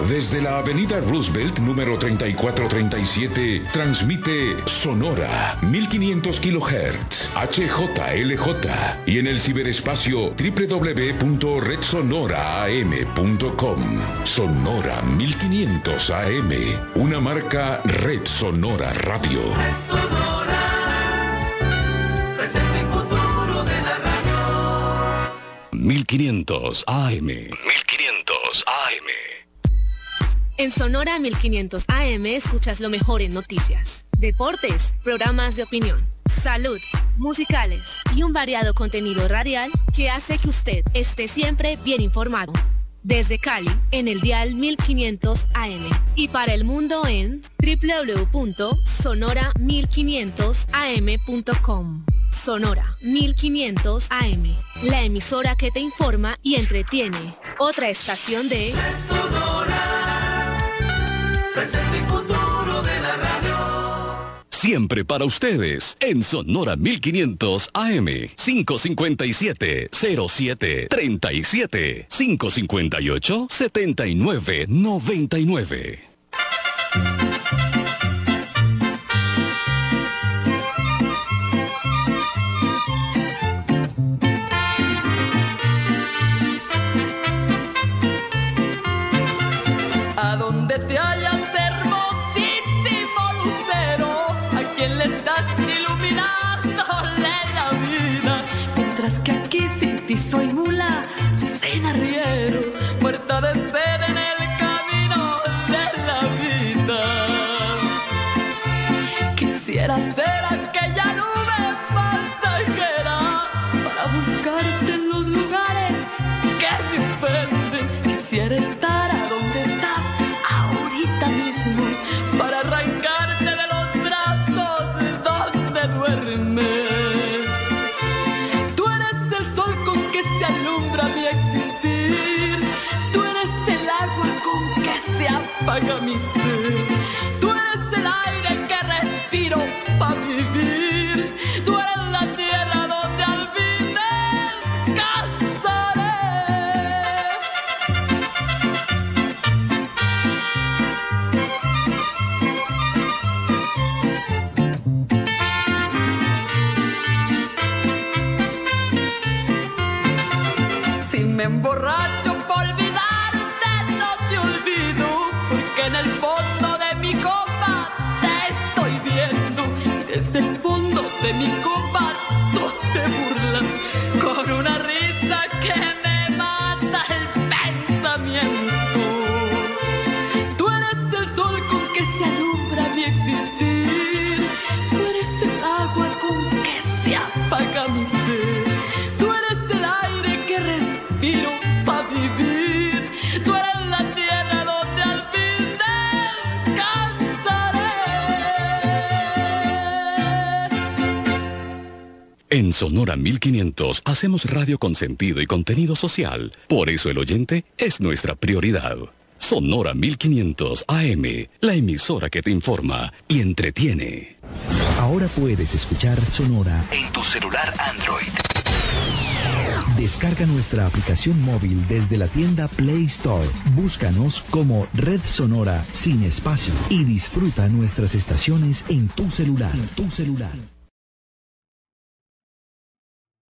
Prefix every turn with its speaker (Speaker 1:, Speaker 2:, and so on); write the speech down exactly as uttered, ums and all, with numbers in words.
Speaker 1: Desde la avenida Roosevelt, número treinta y cuatro treinta y siete, transmite Sonora, mil quinientos kilohertz, H J L J, y en el ciberespacio doble u doble u doble u punto red sonora a m punto com. Sonora mil quinientos A M, una marca Red Sonora Radio.
Speaker 2: Red Sonora, presente y futuro de la radio.
Speaker 1: mil quinientos A M. mil quinientos A M.
Speaker 3: En Sonora mil quinientos A M escuchas lo mejor en noticias, deportes, programas de opinión, salud, musicales y un variado contenido radial que hace que usted esté siempre bien informado. Desde Cali, en el dial mil quinientos A M y para el mundo en doble u doble u doble u punto sonora mil quinientos a m punto com. Sonora mil quinientos A M, la emisora que te informa y entretiene. Otra estación de
Speaker 2: Sonora, presente y futuro de la radio.
Speaker 1: Siempre para ustedes, en Sonora mil quinientos A M, cinco cincuenta y siete, cero siete, treinta y siete, cinco cincuenta y ocho, setenta y nueve, noventa y nueve.
Speaker 4: A donde te hallas, hermosísimo lucero, a quien le estás iluminándole la vida, mientras que aquí sin ti soy mula, sin arriero, muerta de sed en el camino de la vida. Quisiera ser aquella nube pasajera para buscarte en los lugares que me ofenden. Quisiera estar a donde estás ahorita mismo para arrancarte de los brazos donde duermes. Tú eres el sol con que se alumbra mi existir. Tú eres el agua con que se apaga mi ser. Tú eres el aire que respiro para vivir. Tú eres la tierra donde al fin descansaré. Si me emborracho por olvidarte, no te olvido, porque en el fondo de mi copa te estoy viendo. Desde el fondo de mi copa tú te burlas con una risa que me mata el pensamiento. Tú eres el sol con que se alumbra mi existir. Tú eres el agua con que se apaga mi ser. Tú eres el aire que respiro para vivir. Tú eres la tierra donde al fin descansaré.
Speaker 1: En Sonora mil quinientos hacemos radio con sentido y contenido social. Por eso el oyente es nuestra prioridad. Sonora mil quinientos A M, la emisora que te informa y entretiene.
Speaker 5: Ahora puedes escuchar Sonora
Speaker 6: en tu celular Android.
Speaker 5: Descarga nuestra aplicación móvil desde la tienda Play Store. Búscanos como Red Sonora sin espacio y disfruta nuestras estaciones en tu celular. En tu celular.